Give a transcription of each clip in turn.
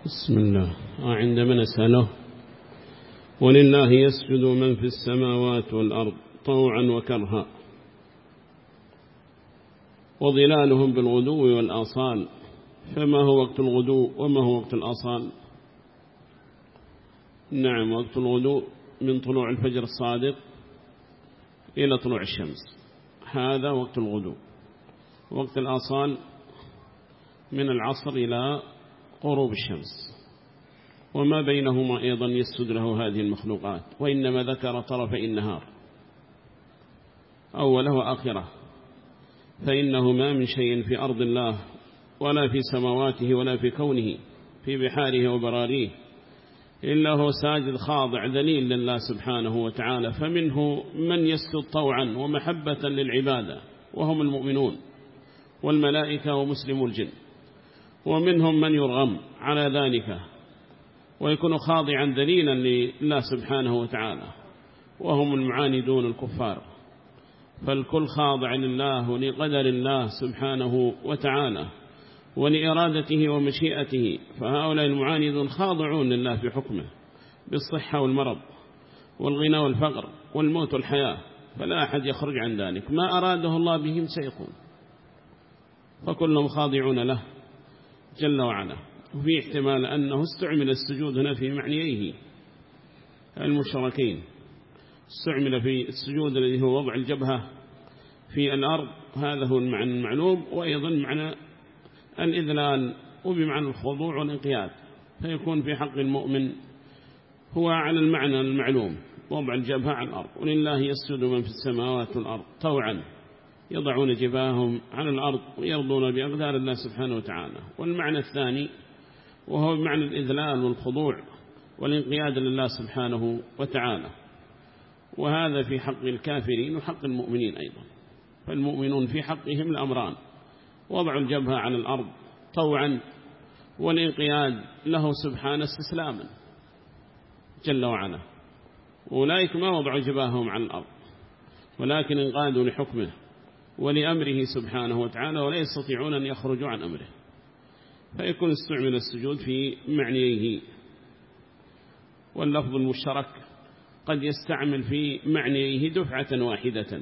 بسم الله. عندما نسأله ولله يسجد من في السماوات والأرض طوعا وكرها وظلالهم بالغدو والآصال، فما هو وقت الغدو وما هو وقت الآصال؟ نعم، وقت الغدو من طلوع الفجر الصادق إلى طلوع الشمس، هذا وقت الغدو. وقت الآصال من العصر إلى غروب الشمس، وما بينهما أيضا يسجد له هذه المخلوقات، وإنما ذكر طرفي النهار أوله وآخره، فإنه ما من شيء في أرض الله ولا في سماواته ولا في كونه في بحاره وبراريه إلا هو ساجد خاضع ذليل لله سبحانه وتعالى. فمنه من يسجد طوعا ومحبة للعبادة وهم المؤمنون والملائكة ومسلم الجن، ومنهم من يرغم على ذلك ويكون خاضعا ذليلا لله سبحانه وتعالى وهم المعاندون الكفار. فالكل خاضع لله ولقدر الله سبحانه وتعالى ولإرادته ومشيئته، فهؤلاء المعاندون خاضعون لله في حكمه بالصحة والمرض والغنى والفقر والموت والحياة، فلا أحد يخرج عن ذلك، ما أراده الله بهم سيكون، فكلهم خاضعون له جل وعلا. وفي احتمال أنه استعمل السجود هنا في معنيه المشركين، استعمل في السجود الذي هو وضع الجبهة في الأرض، هذا هو المعنى المعلوم، وأيضا معنى الإذلال وبمعنى الخضوع والانقياد، فيكون في حق المؤمن هو على المعنى المعلوم، وضع الجبهة على الأرض. ولله يسجد من في السماوات والأرض طوعا، يضعون جباههم على الأرض ويرضون بأقدار الله سبحانه وتعالى. والمعنى الثاني وهو معنى الإذلال والخضوع والانقياد لله سبحانه وتعالى، وهذا في حق الكافرين وحق المؤمنين أيضا. فالمؤمنون في حقهم الأمران: وضع الجبهة على الأرض طوعا، والانقياد له سبحانه استسلاما جل وعلا. أولئك ما وضعوا جباههم على الأرض، ولكن انقادوا لحكمه ولأمره سبحانه وتعالى، ولا يستطيعون أن يخرجوا عن أمره، فيكون استعمل السجود في معنيه. واللفظ المشترك قد يستعمل في معنيه دفعة واحدة،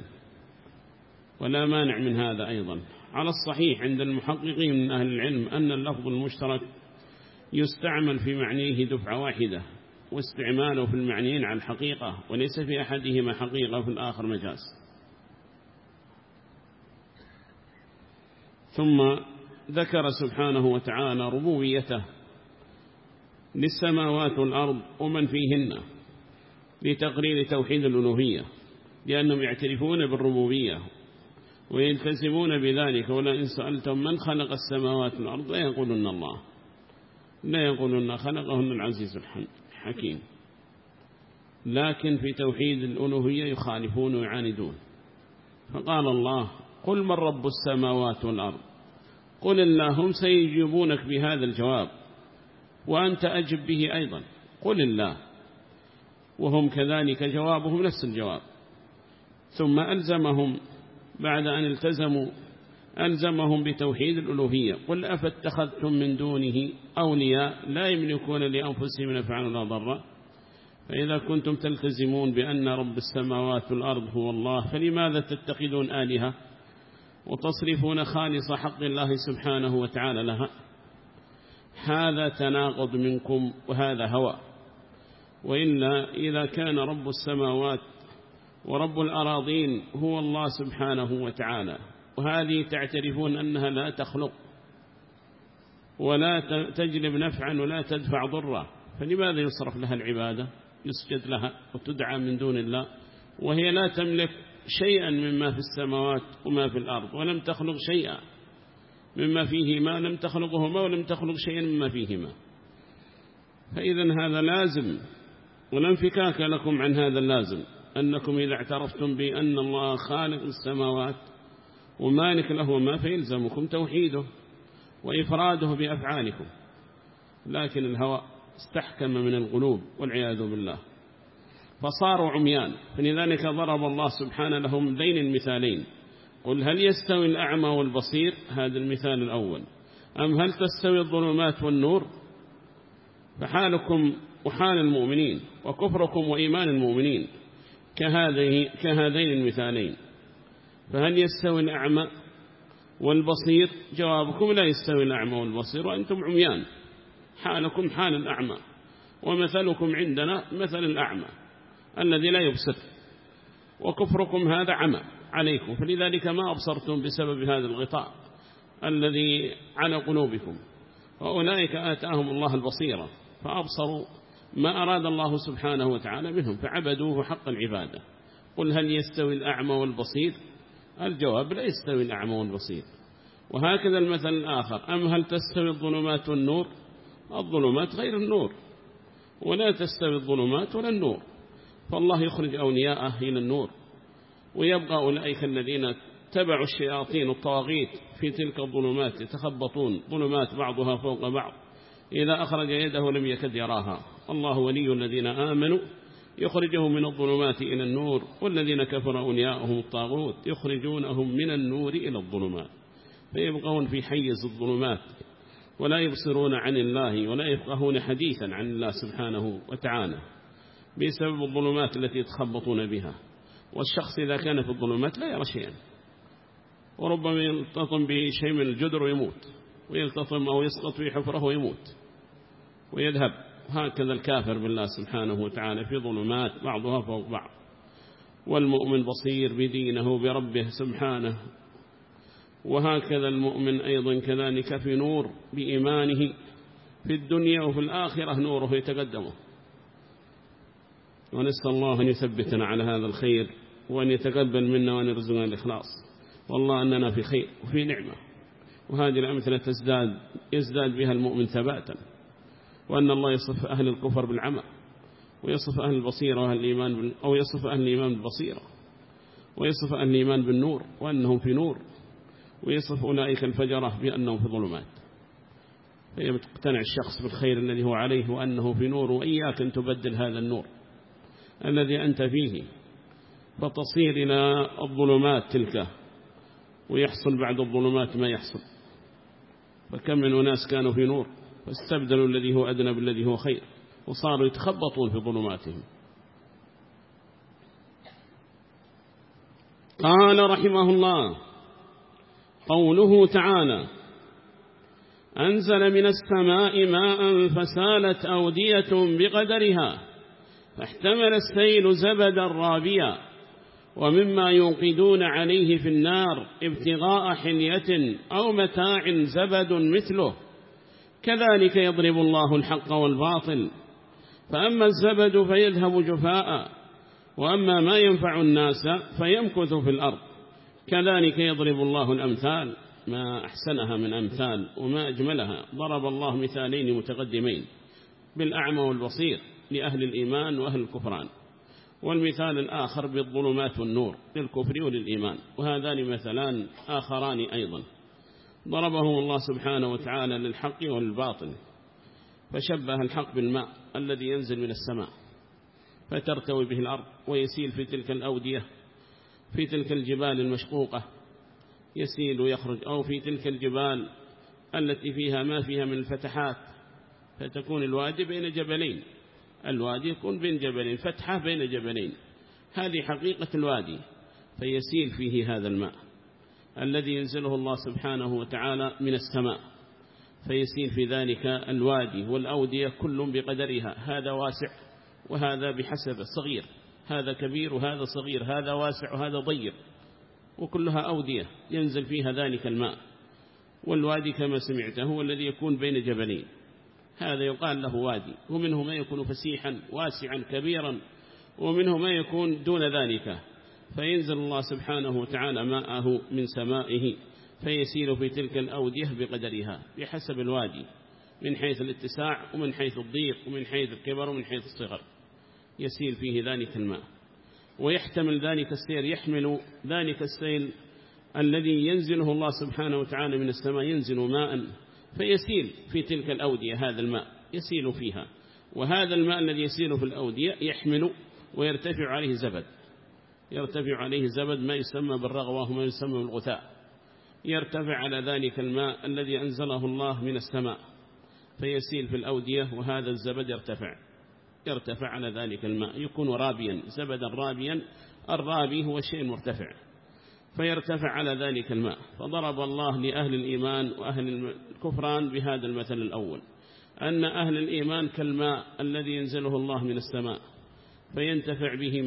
ولا مانع من هذا أيضا. على الصحيح عند المحققين من أهل العلم أن اللفظ المشترك يستعمل في معنيه دفعة واحدة، واستعماله في المعنيين على الحقيقة، وليس في أحدهما حقيقة وفي الآخر مجاز. ثم ذكر سبحانه وتعالى ربوبيته للسماوات والأرض ومن فيهن لتقرير توحيد الألوهية، لأنهم يعترفون بالربوبية ويلتزمون بذلك. ولئن سألتم من خلق السماوات والأرض لا يقولون الله، لا يقولون خلقهن العزيز الحكيم، لكن في توحيد الألوهية يخالفون ويعاندون. فقال الله: قل من رب السماوات والأرض، قل الله. هم سيجيبونك بهذا الجواب، وأنت أجب به أيضا، قل الله، وهم كذلك جوابهم نفس الجواب. ثم ألزمهم بعد أن التزموا ألزمهم بتوحيد الألوهية: قل أفاتخذتم من دونه أولياء لا يملكون لأنفسهم نفعا ولا ضرا. فإذا كنتم تلتزمون بأن رب السماوات والأرض هو الله، فلماذا تتخذون آلهة وتصرفون خالص حق الله سبحانه وتعالى لها؟ هذا تناقض منكم وهذا هوى. وإلا إذا كان رب السماوات ورب الأراضين هو الله سبحانه وتعالى، وهذه تعترفون أنها لا تخلق ولا تجلب نفعا ولا تدفع ضرا، فلماذا يصرف لها العبادة، يسجد لها وتدعى من دون الله، وهي لا تملك شيئا مما في السماوات وما في الأرض، ولم تخلق شيئا مما فيهما، لم تخلقهما ولم تخلق شيئا مما فيهما. فإذا هذا لازم، ولا انفكاك لكم عن هذا اللازم، أنكم إذا اعترفتم بأن الله خالق السماوات ومالك له ما، فيلزمكم توحيده وإفراده بأفعالكم. لكن الهوى استحكم من القلوب والعياذ بالله، فصاروا عميان. فلذلك ضرب الله سبحانه لهم ذين المثالين: قل هل يستوي الأعمى والبصير، هذا المثال الأول، أم هل تستوي الظلمات والنور؟ فحالكم وحال المؤمنين وكفركم وإيمان المؤمنين كهذين المثالين. فهل يستوي الأعمى والبصير؟ جوابكم لا يستوي الأعمى والبصير وأنتم عميان، حالكم حال الأعمى ومثلكم عندنا مثل الأعمى الذي لا يبصر، وكفركم هذا عمى عليكم، فلذلك ما أبصرتم بسبب هذا الغطاء الذي على قلوبكم. وأولئك آتاهم الله البصيرة فأبصروا ما أراد الله سبحانه وتعالى منهم فعبدوه حق العبادة. قل هل يستوي الأعمى والبصير؟ الجواب لا يستوي الأعمى والبصير. وهكذا المثل الآخر، أم هل تستوي الظلمات والنور؟ الظلمات غير النور، ولا تستوي الظلمات ولا النور، فالله يخرج أولياءه إلى النور، ويبقى أولئك الذين تبعوا الشياطين الطواغيت في تلك الظلمات يتخبطون ظلمات بعضها فوق بعض، إذا أخرج يده لم يكد يراها. الله ولي الذين آمنوا يخرجهم من الظلمات إلى النور، والذين كفروا أولياءهم الطاغوت يخرجونهم من النور إلى الظلمات، فيبقون في حيز الظلمات ولا يبصرون عن الله ولا يفقهون حديثا عن الله سبحانه وتعالى بسبب الظلمات التي يتخبطون بها. والشخص إذا كان في الظلمات لا يرى شيئا، وربما يلتطم بشيء من الجدر ويموت، ويلتطم أو يسقط في حفره ويموت ويذهب. هكذا الكافر بالله سبحانه وتعالى في ظلمات بعضها فوق بعض. والمؤمن بصير بدينه بربه سبحانه، وهكذا المؤمن أيضا كذلك في نور بإيمانه في الدنيا وفي الآخرة نوره يتقدمه. ونسأل الله أن يثبتنا على هذا الخير وأن يتقبل منا وأن يرزقنا الإخلاص، والله أننا في خير وفي نعمة. وهذه الأمثلة يزداد بها المؤمن ثباتا، وأن الله يصف أهل الكفر بالعمى، ويصف أهل البصيرة وأهل الإيمان أو يصف أهل الإيمان بالبصيرة، ويصف أهل الإيمان بالنور وأنهم في نور، ويصف أولئك الفجرة بأنهم في ظلمات. فيقتنع الشخص بالخير الذي هو عليه وأنه في نور، وإياك أن تبدل هذا النور الذي أنت فيه فتصير إلى الظلمات تلك، ويحصل بعد الظلمات ما يحصل. فكم من أناس كانوا في نور فاستبدلوا الذي هو أدنى بالذي هو خير، وصاروا يتخبطون في ظلماتهم. قال رحمه الله: قوله تعالى: أنزل من السماء ماء فسالت أودية بقدرها فاحتمل السيل زبدا رابيا ومما يوقدون عليه في النار ابتغاء حلية أو متاع زبد مثله كذلك يضرب الله الحق والباطل فأما الزبد فيذهب جفاء وأما ما ينفع الناس فيمكث في الأرض كذلك يضرب الله الأمثال. ما أحسنها من أمثال وما أجملها. ضرب الله مثالين متقدمين بالأعمى والبصير لأهل الإيمان وأهل الكفران، والمثال الآخر بالظلمات والنور للكفر وللإيمان، وهذان مثلان آخران أيضا ضربهم الله سبحانه وتعالى للحق والباطل. فشبه الحق بالماء الذي ينزل من السماء فترتوي به الأرض ويسيل في تلك الأودية في تلك الجبال المشقوقة يسيل ويخرج، أو في تلك الجبال التي فيها ما فيها من الفتحات فتكون الوادي بين جبلين، الوادي يكون بين جبلين، فتحة بين جبلين، هذه حقيقة الوادي. فيسيل فيه هذا الماء الذي ينزله الله سبحانه وتعالى من السماء، فيسيل في ذلك الوادي والأودية كل بقدرها، هذا واسع وهذا بحسب صغير، هذا كبير وهذا صغير، هذا واسع وهذا ضيق، وكلها أودية ينزل فيها ذلك الماء. والوادي كما سمعته هو الذي يكون بين جبلين، هذا يقال له وادي، ومنه ما يكون فسيحا واسعا كبيرا، ومنه ما يكون دون ذلك. فينزل الله سبحانه وتعالى ماءه من سمائه فيسير في تلك الأودية بقدرها بحسب الوادي، من حيث الاتساع ومن حيث الضيق ومن حيث الكبر ومن حيث الصغر، يسير فيه ذلك الماء. ويحتمل ذلك السير، يحمل ذلك السيل الذي ينزله الله سبحانه وتعالى من السماء، ينزل ماء فيسيل في تلك الأودية، هذا الماء يسيل فيها، وهذا الماء الذي يسيل في الأودية يحمل ويرتفع عليه زبد، يرتفع عليه زبد ما يسمى بالرغوة وما يسمى بالغثاء، يرتفع على ذلك الماء الذي أنزله الله من السماء فيسيل في الأودية، وهذا الزبد يرتفع على ذلك الماء، يكون رابيا، زبدا رابيا. الرابي هو الشيء المرتفع، فيرتفع على ذلك الماء. فضرب الله لأهل الإيمان وأهل الكفران بهذا المثل الأول، أن أهل الإيمان كالماء الذي ينزله الله من السماء، فينتفع به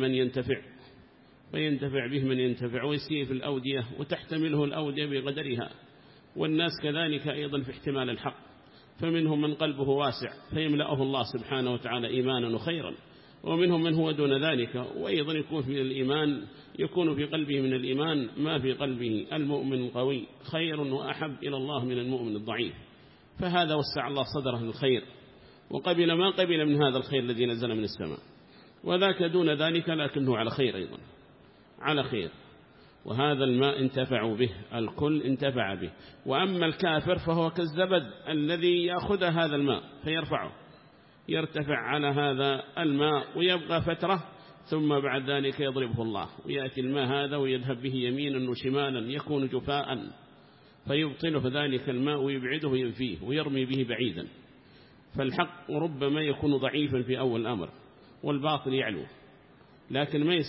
من ينتفع ويسير في الأودية، وتحتمله الأودية بقدرها. والناس كذلك أيضا في احتمال الحق، فمنهم من قلبه واسع فيملأه الله سبحانه وتعالى إيمانا وخيرا، ومنهم من هو دون ذلك، وأيضا يكون في قلبه من الإيمان ما في قلبه. المؤمن القوي خير وأحب إلى الله من المؤمن الضعيف، فهذا وسع الله صدره للخير، وقبل ما قبل من هذا الخير الذي نزل من السماء، وذاك دون ذلك لكنه على خير أيضا، على خير. وهذا الماء انتفعوا به، الكل انتفع به. وأما الكافر فهو كالزبد الذي يأخذ هذا الماء فيرفعه، يرتفع على هذا الماء ويبقى فترة، ثم بعد ذلك يضربه الله، ويأتي الماء هذا ويذهب به يمينا وشمالا، يكون جفاء، فيبطله ذلك الماء ويبعده وينفيه ويرمي به بعيدا. فالحق ربما يكون ضعيفا في أول الأمر، والباطل يعلو، لكن ما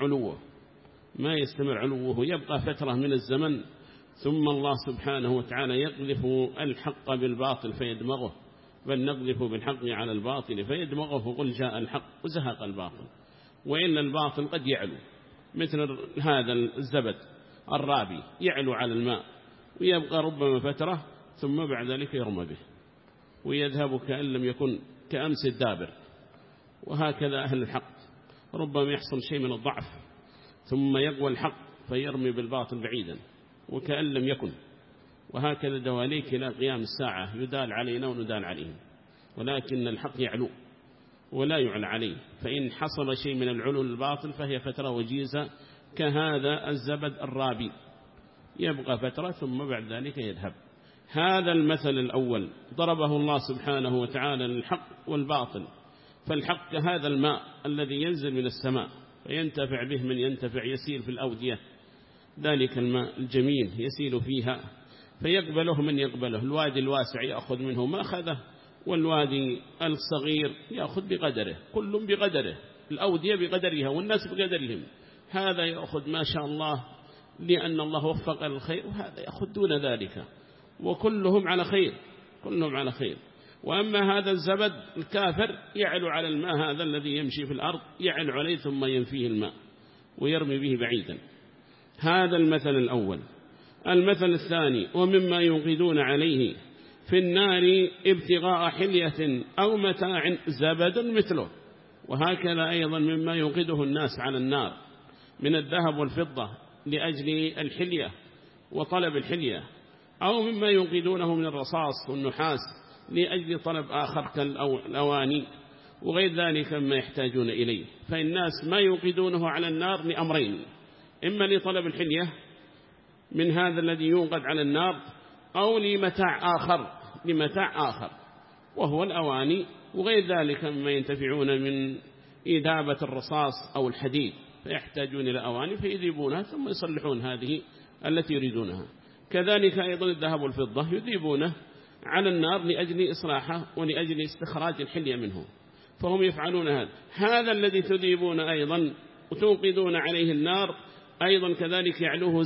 يستمر علوه، يبقى فترة من الزمن، ثم الله سبحانه وتعالى يقذف الحق بالباطل فيدمغه، بل نقذف بالحق على الباطل فيدمغه، فقل جاء الحق وزهق الباطل. وإلا الباطل قد يعلو، مثل هذا الزبد الرابي يعلو على الماء، ويبقى ربما فترة، ثم بعد ذلك يرمى به ويذهب كأن لم يكن، كأمس الدابر. وهكذا أهل الحق، ربما يحصل شيء من الضعف، ثم يقوى الحق فيرمي بالباطل بعيدا وكأن لم يكن. وهكذا دواليك إلى قيام الساعة، يدال علينا وندال عليهم، ولكن الحق يعلو ولا يعلى عليه. فإن حصل شيء من العلو الباطل فهي فترة وجيزة، كهذا الزبد الرابي، يبقى فترة ثم بعد ذلك يذهب. هذا المثل الأول ضربه الله سبحانه وتعالى للحق والباطل. فالحق كهذا الماء الذي ينزل من السماء فينتفع به من ينتفع، يسيل في الأودية، ذلك الماء الجميل يسيل فيها، فيقبله من يقبله. الوادي الواسع يأخذ منه ما أخذه، والوادي الصغير يأخذ بقدره، كل بقدره، الأودية بقدرها والناس بقدرهم. هذا يأخذ ما شاء الله لأن الله وفق الخير، وهذا يأخذ دون ذلك، وكلهم على خير. وأما هذا الزبد الكافر يعلو على الماء هذا الذي يمشي في الأرض، يعلو عليه ثم ينفيه الماء ويرمي به بعيدا. هذا المثل الأول. المثل الثاني: ومما يوقدون عليه في النار ابتغاء حلية أو متاع زبد مثله. وهكذا أيضا مما يوقده الناس على النار من الذهب والفضة لأجل الحلية وطلب الحلية، أو مما يوقدونه من الرصاص والنحاس لأجل طلب آخر كالأواني وغير ذلك مما يحتاجون إليه. فالناس ما يوقدونه على النار لأمرين: إما لطلب الحلية من هذا الذي يوقد على النار، أو لمتاع آخر وهو الأواني وغير ذلك مما ينتفعون من إذابة الرصاص أو الحديد، فيحتاجون إلى أواني فيذيبونها ثم يصلحون هذه التي يريدونها. كذلك أيضا الذهب والفضة يذيبونه على النار لأجل إصلاحه ولأجل استخراج الحلية منه، فهم يفعلون هذا الذي تذيبون أيضا وتوقدون عليه النار، أيضا كذلك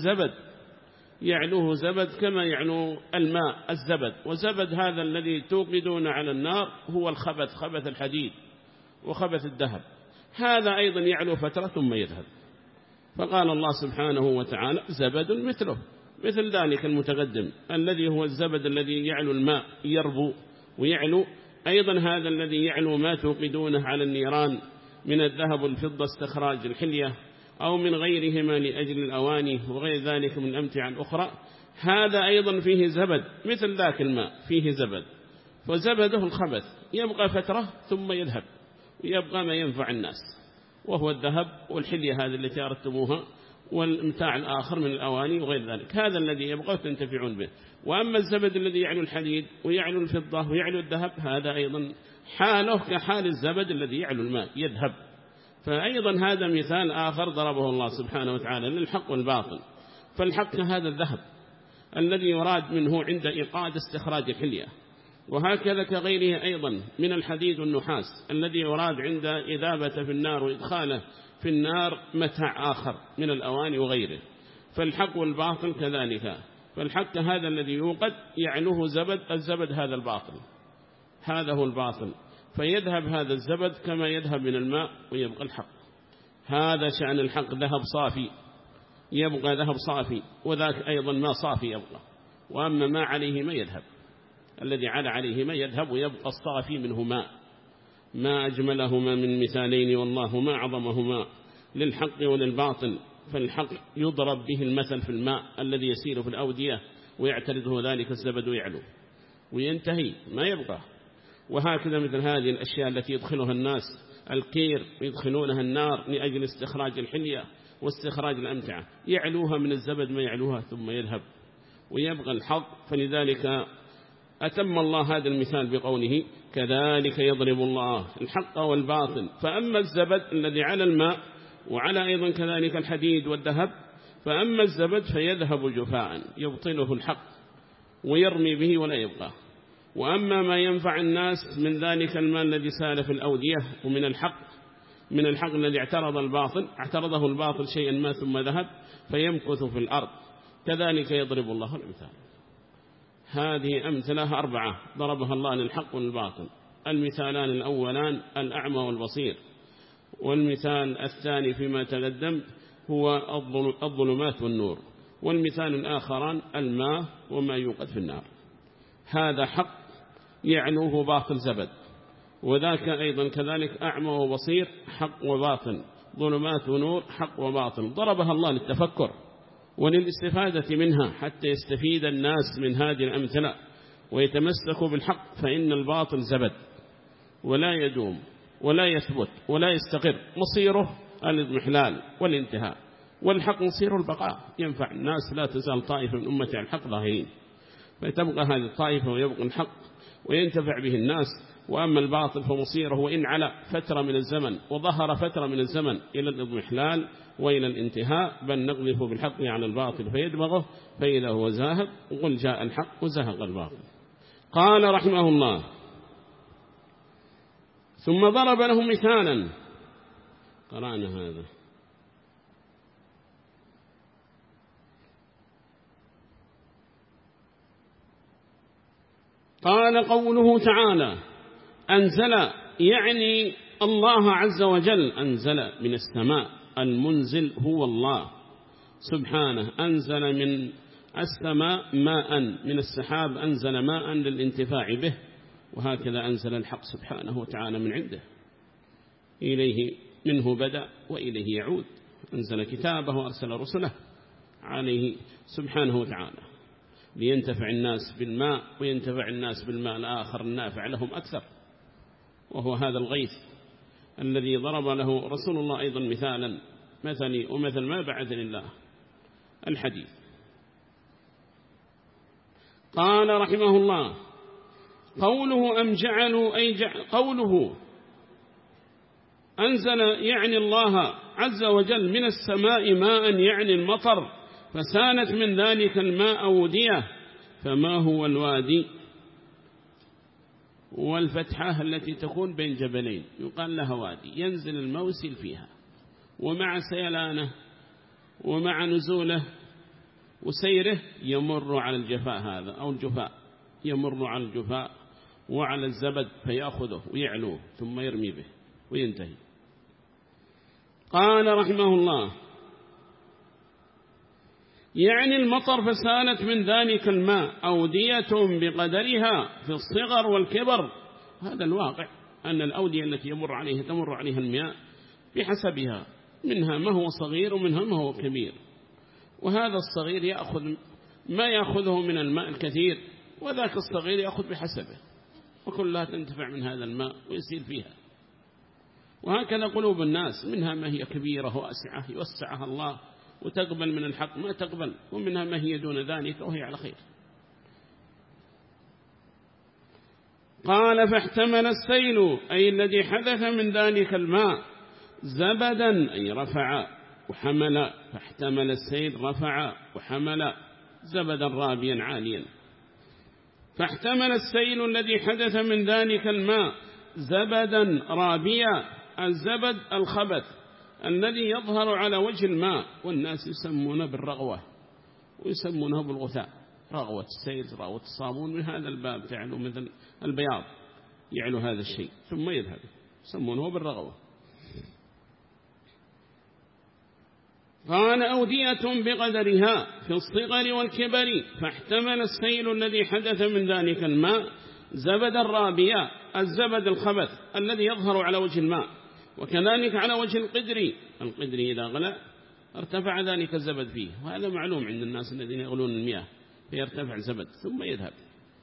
يعلوه زبد كما يعلو الماء الزبد. وزبد هذا الذي توقدون على النار هو خبث الحديد وخبث الذهب، هذا أيضا يعلو فترة ثم يذهب. فقال الله سبحانه وتعالى: زبد مثله، مثل ذلك المتقدم الذي هو الزبد الذي يعلو الماء يربو ويعلو، أيضا هذا الذي يعلو ما توقدونه على النيران من الذهب والفضة استخراج الحلية أو من غيرهما لأجل الأواني وغير ذلك من الأمتعة الأخرى، هذا أيضا فيه زبد مثل ذاك الماء فيه زبد، فزبده الخبث يبقى فترة ثم يذهب ويبقى ما ينفع الناس، وهو الذهب والحلية هذه التي أردتموها والمتاع الآخر من الأواني وغير ذلك، هذا الذي يبقى تنتفعون به. وأما الزبد الذي يعلو الحديد ويعلو الفضة ويعلو الذهب، هذا أيضا حاله كحال الزبد الذي يعلو الماء يذهب. فأيضا هذا مثال آخر ضربه الله سبحانه وتعالى للحق والباطل. فالحق هذا الذهب الذي يراد منه عند إيقاد استخراج الحلية، وهكذا كغيره أيضا من الحديد والنحاس الذي يراد عند إذابة في النار وإدخاله في النار متاع آخر من الأواني وغيره. فالحق والباطل كذلك، فالحق هذا الذي يوقد يعلوه زبد، الزبد هذا الباطل، هذا هو الباطل، فيذهب هذا الزبد كما يذهب من الماء ويبقى الحق. هذا شأن الحق، ذهب صافي يبقى ذهب صافي، وذاك أيضا ما صافي يبقى، وأما ما عليه ما يذهب، الذي عليه ما يذهب ويبقى الصافي منه ما أجملهما من مثالين والله ما أعظمهما للحق وللباطل. فالحق يضرب به المثل في الماء الذي يسير في الأودية ويعترضه ذلك الزبد ويعلو وينتهي ما يبقى. وهكذا مثل هذه الأشياء التي يدخلها الناس القير يدخلونها النار لأجل استخراج الحلية واستخراج الأمتعة، يعلوها من الزبد ما يعلوها ثم يذهب ويبقى الحق. فلذلك أتم الله هذا المثال بقوله كذلك يضرب الله الحق والباطل. فأما الزبد الذي على الماء وعلى أيضا كذلك الحديد والذهب، فأما الزبد فيذهب جفاء يبطله الحق ويرمي به ولا يبقى. وأما ما ينفع الناس من ذلك المال الذي سال في الأودية ومن الحق الذي اعترضه الباطل شيئا ما ثم ذهب فيمكث في الأرض، كذلك يضرب الله الأمثال. هذه أمثلة 4 ضربها الله للحق والباطل. المثالان الأولان الأعمى والبصير، والمثال الثاني فيما تقدم هو الظلمات والنور، والمثال الآخران الماء وما يوقد في النار. هذا حق يعلوه باطل زبد، وذاك أيضا كذلك أعمى وبصير حق وباطل، ظلمات ونور حق وباطل. ضربها الله للتفكر وللاستفادة منها حتى يستفيد الناس من هذه الأمثلة ويتمسكوا بالحق، فإن الباطل زبد ولا يدوم ولا يثبت ولا يستقر، مصيره الاضمحلال والانتهاء، والحق مصير البقاء ينفع الناس. لا تزال طائفة من أمتي على الحق ظاهرين، فتبقى هذه الطائفة ويبقى الحق وينتفع به الناس. وأما الباطل فمصيره وإن على فترة من الزمن وظهر فترة من الزمن إلى الاضمحلال وإلى الانتهاء، بل نقذف بالحق على الباطل فيدمغه فإذا هو زاهق، وقل جاء الحق وزهق الباطل. قال رحمه الله ثم ضرب لهم مثالا. قرأنا هذا. قال قوله تعالى أنزل، يعني الله عز وجل أنزل من السماء، المنزل هو الله سبحانه، أنزل من السماء ماء، من السحاب أنزل ماء للانتفاع به، وهكذا أنزل الحق سبحانه وتعالى من عنده، إليه منه بدأ وإليه يعود. أنزل كتابه وأرسل رسله عليه سبحانه وتعالى لينتفع الناس بالماء، وينتفع الناس بالماء الآخر النافع لهم أكثر، وهو هذا الغيث الذي ضرب له رسول الله أيضا مثالا، مثلي ومثل ما بعثني الله، الحديث. قال رحمه الله قوله أم جعلوا قوله أنزل يعني الله عز وجل من السماء ماء، يعني المطر، فسالت من ذلك الماء أودية. فما هو الوادي؟ والفتحة التي تكون بين جبلين يقال لها وادي، ينزل الموسل فيها، ومع سيلانه ومع نزوله وسيره يمر على الجفاء هذا، أو الجفاء يمر على الجفاء وعلى الزبد فيأخذه ويعلوه ثم يرمي به وينتهي. قال رحمه الله يعني المطر، فسالت من ذلك الماء أودية بقدرها في الصغر والكبر. هذا الواقع أن الأودية التي تمر عليها المياه بحسبها، منها ما هو صغير ومنها ما هو كبير، وهذا الصغير يأخذ ما يأخذه من الماء الكثير، وذاك الصغير يأخذ بحسبه، وكلها تنتفع من هذا الماء ويسير فيها. وهكذا قلوب الناس، منها ما هي كبيرة واسعة يوسعها الله وتقبل من الحق ما تقبل، ومنها ما هي دون ذلك وهي على خير. قال فاحتمل السيل، أي الذي حدث من ذلك الماء، زبدا أي رفع وحمل، فاحتمل السيل رفع وحمل زبدا رابيا عاليا. فاحتمل السيل الذي حدث من ذلك الماء زبدا رابيا. الزبد الخبث الذي يظهر على وجه الماء، والناس يسمونه بالرغوة ويسمونه بالغثاء، رغوة السيل رغوة الصابون، من هذا الباب تعلو مثل البياض يعلو هذا الشيء ثم يذهب، يسمونه بالرغوة. قال أودية بقدرها في الصغر والكبر. فاحتمل السيل الذي حدث من ذلك الماء زبد الرابية، الزبد الخبث الذي يظهر على وجه الماء، وكذلك على وجه القدر إذا غلى ارتفع ذلك الزبد فيه، وهذا معلوم عند الناس الذين يغلون المياه، فيرتفع الزبد ثم يذهب.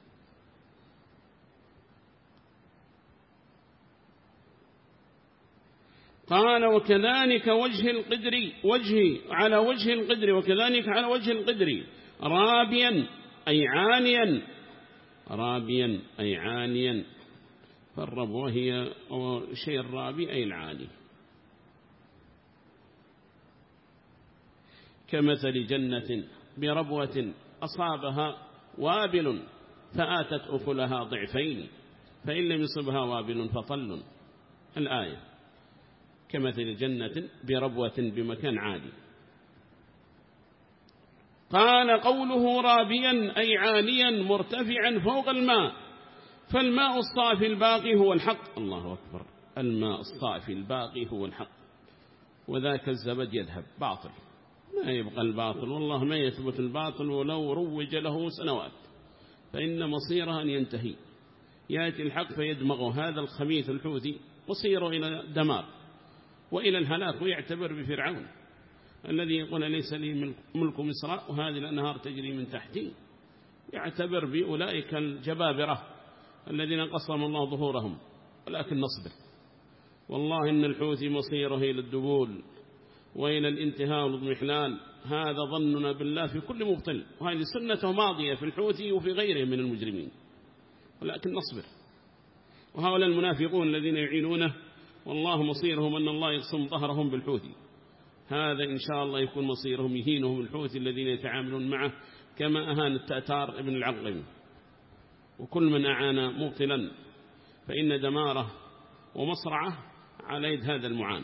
قال وكذلك على وجه القدر وكذلك على وجه القدر رابيا أي عانيا، فالربوة هي شيء الرابي أي العالي. كمثل جنة بربوة أصابها وابل فآتت أكلها ضعفين فإن لم يصبها وابل فطل. الآية كمثل جنة بربوة بمكان عالي. قال قوله رابيا أي عاليا مرتفعا فوق الماء، فالماء الصافي الباقي هو الحق. الله أكبر، الماء الصافي الباقي هو الحق، وذاك الزبد يذهب باطل، ما يبقى الباطل، والله ما يثبت الباطل ولو روج له سنوات، فإن مصيرها أن ينتهي، يأتي الحق فيدمغه هذا الخبيث الحوثي مصيره إلى دمار وإلى الهلاك. ويعتبر بفرعون الذي يقول ليس لي ملك مصر وهذه الأنهار تجري من تحتي، يعتبر بأولئك الجبابرة الذين قصم الله ظهورهم. ولكن نصبر، والله إن الحوثي مصيره إلى الدبول وإلى الانتهاء والاضمحلال، هذا ظننا بالله في كل مبطل، وهذه سنته ماضية في الحوثي وفي غيره من المجرمين، ولكن نصبر. وهؤلاء المنافقون الذين يعينونه والله مصيرهم أن الله يقسم ظهرهم بالحوثي، هذا إن شاء الله يكون مصيرهم، يهينهم الحوثي الذين يتعاملون معه كما أهان التأتار ابن العلقم. وكل من أعان مبطلا فإن دماره ومصرعه على يد هذا المعان.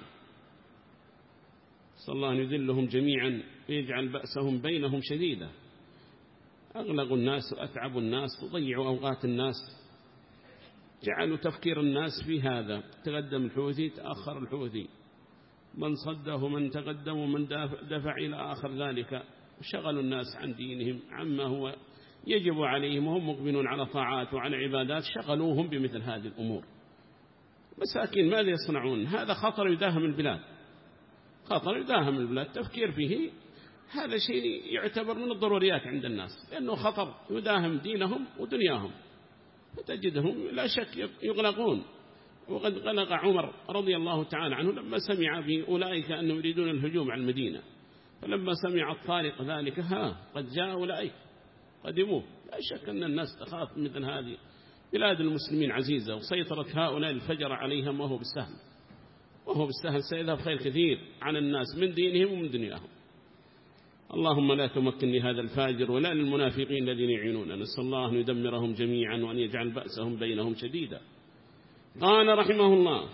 صلى الله أن يذلهم جميعا ويجعل بأسهم بينهم شديدة. أغلق الناس وأتعب الناس وضيعوا أوقات الناس، جعلوا تفكير الناس في هذا، تقدم الحوثي تأخر الحوثي، من صده من تقدم ومن دفع إلى آخر ذلك، وشغلوا الناس عن دينهم عما هو يجب عليهم، وهم مقبلون على طاعات وعلى عبادات، شغلوهم بمثل هذه الأمور. مساكين ماذا يصنعون؟ هذا خطر يداهم البلاد، خطر يداهم البلاد، تفكير فيه هذا شيء يعتبر من الضروريات عند الناس، لأنه خطر يداهم دينهم ودنياهم، فتجدهم لا شك يغلقون. وقد غلق عمر رضي الله تعالى عنه لما سمع بأولئك أنهم يريدون الهجوم على المدينة، فلما سمع الطارق ذلك قد جاء أولئك قدموا. لا شك أن الناس تخاف مثل هذه، بلاد المسلمين عزيزة، وسيطرة هؤلاء الفجر عليها ما هو بالسهل، سيذهب خير كثير عن الناس من دينهم ومن دنياهم. اللهم لا تمكن لهذا الفاجر ولا للمنافقين الذين يعينون، نسأل الله أن يدمرهم جميعا وأن يجعل بأسهم بينهم شديدا. قال رحمه الله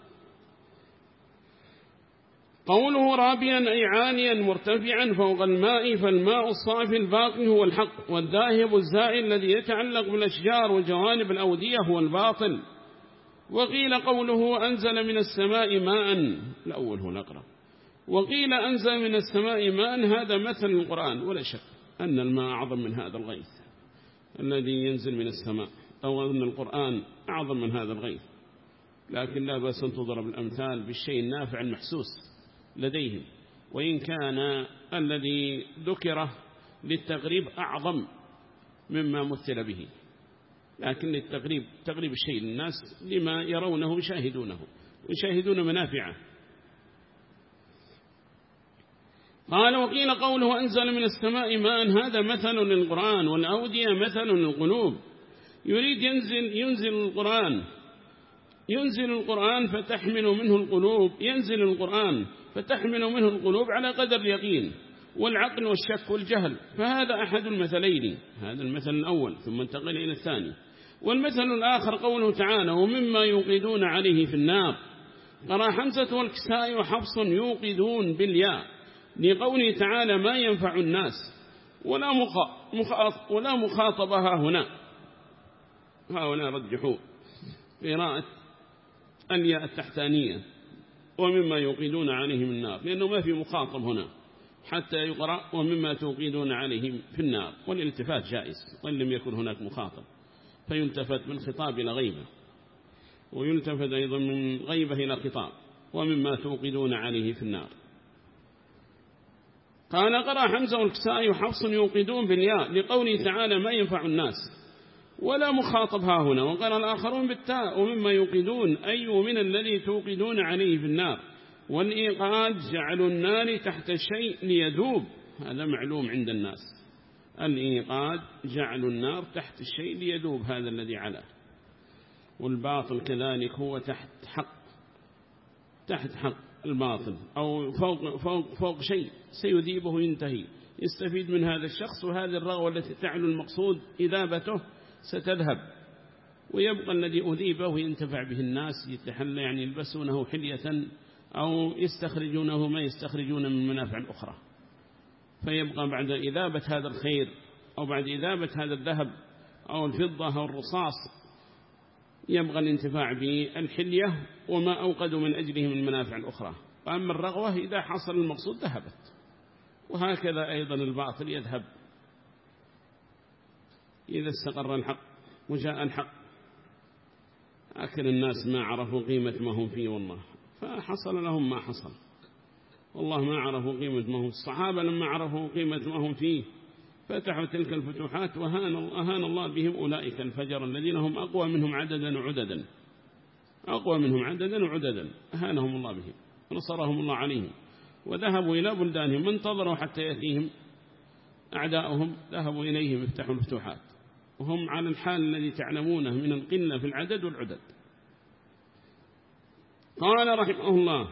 قوله رابيا أي عاليا مرتفعا فوق الماء، فالماء الصافي الباقي هو الحق، والذاهب الزائل الذي يتعلق بالأشجار وجوانب الأودية هو الباطل. وقيل قوله أنزل من السماء ماء، الأول هو نقرأ، وقيل أنزل من السماء ماء، هذا مثل القرآن، ولا شك أن الماء أعظم من هذا الغيث الذي ينزل من السماء، أو أن القرآن أعظم من هذا الغيث، لكن لا بأس أن تضرب الأمثال بالشيء النافع المحسوس لديهم، وإن كان الذي ذكره للتقريب أعظم مما مثل به، لكن للتقريب تقريب الشيء للناس لما يرونه ويشاهدون منافعه. قال وقيل قوله أنزل من السماء ماء، هذا مثل للقرآن، والأودية مثل للقلوب، يريد ينزل القرآن فتحمل منه القلوب، ينزل القرآن فتحمل منه القلوب على قدر اليقين، والعقل والشك والجهل. فهذا أحد المثلين، هذا المثل الأول، ثم انتقل إلى الثاني. والمثل الآخر قوله تعالى ومما يوقدون عليه في النار. قرأ حمزة والكسائي وحفص يوقدون بالياء لقوله تعالى ما ينفع الناس، ولا مخاطبها هنا. هؤلاء رجحوا قراءة الياء التحتانية ومما يوقدون عليهم النار، لأنه ما في مخاطب هنا حتى يقرأ ومما توقدون عليهم في النار، والالتفات جائز وإن لم يكن هناك مخاطب، فيلتفت من خطاب إلى غيبة، ويلتفت أيضا من غيبة إلى خطاب، ومما توقدون عليه في النار. قال قرأ حمزة والكسائي وحفص يوقدون بالياء لقوله تعالى ما ينفع الناس، ولا مخاطب ها هنا. وقال الآخرون بالتاء ومما يوقدون أي من الذي توقدون عليه في النار. والإيقاد جعل النار تحت الشيء ليذوب، هذا معلوم عند الناس، الإيقاد جعل النار تحت الشيء ليذوب، هذا الذي علاه. والباطل كذلك هو تحت حق الباطل، أو فوق شيء سيذيبه وينتهي، يستفيد من هذا الشخص، وهذه الرغوة التي تعلو المقصود إذابته ستذهب، ويبقى الذي أذيبه وينتفع به الناس، يتحلى يعني يلبسونه حلية أو يستخرجونه ما يستخرجون من منافع أخرى، فيبقى بعد إذابة هذا الخير أو بعد إذابة هذا الذهب أو الفضة أو الرصاص يبقى الانتفاع بالحلية وما أوقدوا من أجله من منافع أخرى. وأما الرغوة إذا حصل المقصود ذهبت. وهكذا أيضا الباطل يذهب إذا استقر الحق وجاء الحق. أكل الناس ما عرفوا قيمة ما هم فيه والله، فحصل لهم ما حصل، والله ما عرفوا قيمة ما هم. الصحابة لما عرفوا قيمة ما هم فيه فتحوا تلك الفتوحات، وأهان الله بهم أولئك الفجر الذين هم أقوى منهم عددا وعددا، أقوى منهم عددا وعددا، أهانهم الله بهم ونصرهم الله عليهم، وذهبوا إلى بلدانهم وانتظروا حتى يأتيهم أعداؤهم، ذهبوا إليهم يفتحوا الفتوحات وهم على الحال الذي تعلمونه من القلة في العدد والعدد. قال رحمه الله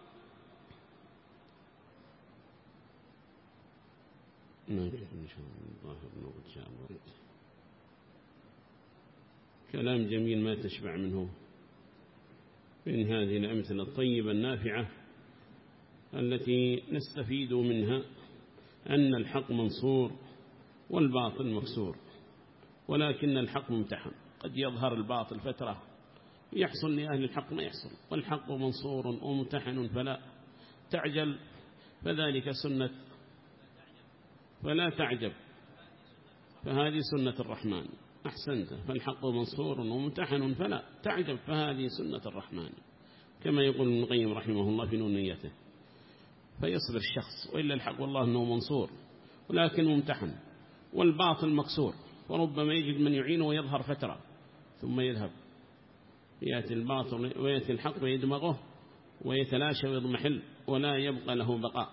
كلام جميل ما تشبع منه من هذه الأمثلة الطيبة النافعة التي نستفيد منها أن الحق منصور والباطل مكسور، ولكن الحق ممتحن، قد يظهر الباطل فترة يحصل لأهل الحق ما يحصل، والحق منصور وممتحن فلا تعجل، فذلك سنة، فلا تعجب، فهذه سنة الرحمن. أحسنت، فالحق منصور وممتحن فلا تعجب، فهذه سنة الرحمن، كما يقول ابن القيم رحمه الله في نونيته. فيصبر الشخص، وإلا الحق والله أنه منصور ولكن ممتحن، والباطل مكسور، وربما يجد من يعينه ويظهر فترة ثم يذهب، يأتي الباطل ويأتي الحق ويدمغه ويتلاشى ويضمحل ولا يبقى له بقاء.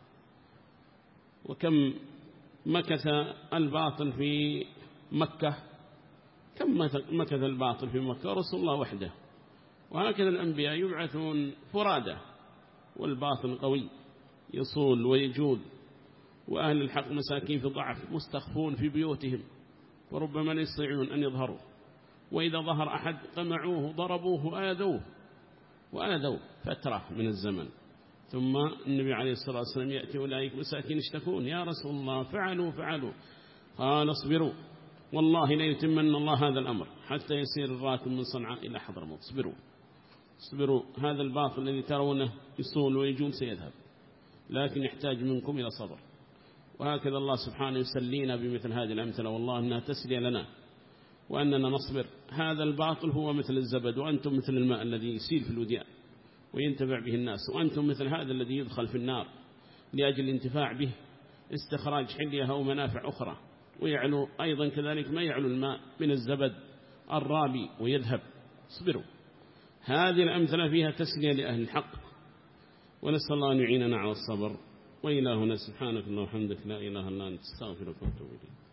وكم مكث الباطل في مكة، كم مكث الباطل في مكة رسول الله وحده، وهكذا الأنبياء يبعثون فرادى، والباطل قوي يصول ويجود، وأهل الحق مساكين في ضعف مستخفون في بيوتهم، وربما لا يستطيعون أن يظهروا، وإذا ظهر أحد قمعوه ضربوه وآذوا فترة من الزمن. ثم النبي عليه الصلاة والسلام يأتي أولئك مساكين يشتكون يا رسول الله فعلوا قال اصبروا والله لا يتمن الله هذا الأمر حتى يسير الراكب من صنعاء إلى حضرموت. اصبروا، هذا الباطل الذي ترونه يصول ويجول سيذهب، لكن يحتاج منكم إلى صبر. وهكذا الله سبحانه يسلينا بمثل هذه الأمثلة، والله أنها تسلي لنا وأننا نصبر. هذا الباطل هو مثل الزبد، وأنتم مثل الماء الذي يسيل في الوديان وينتفع به الناس، وأنتم مثل هذا الذي يدخل في النار لأجل الانتفاع به، استخراج حلية أو منافع أخرى، ويعلو أيضا كذلك ما يعلو الماء من الزبد الرابي ويذهب. اصبروا، هذه الأمثلة فيها تسلية لأهل الحق، ونسأل الله أن يعيننا على الصبر. وإلهنا سبحانك اللهم وبحمدك لا إله إلا أنت، استغفرك واتوب إليك.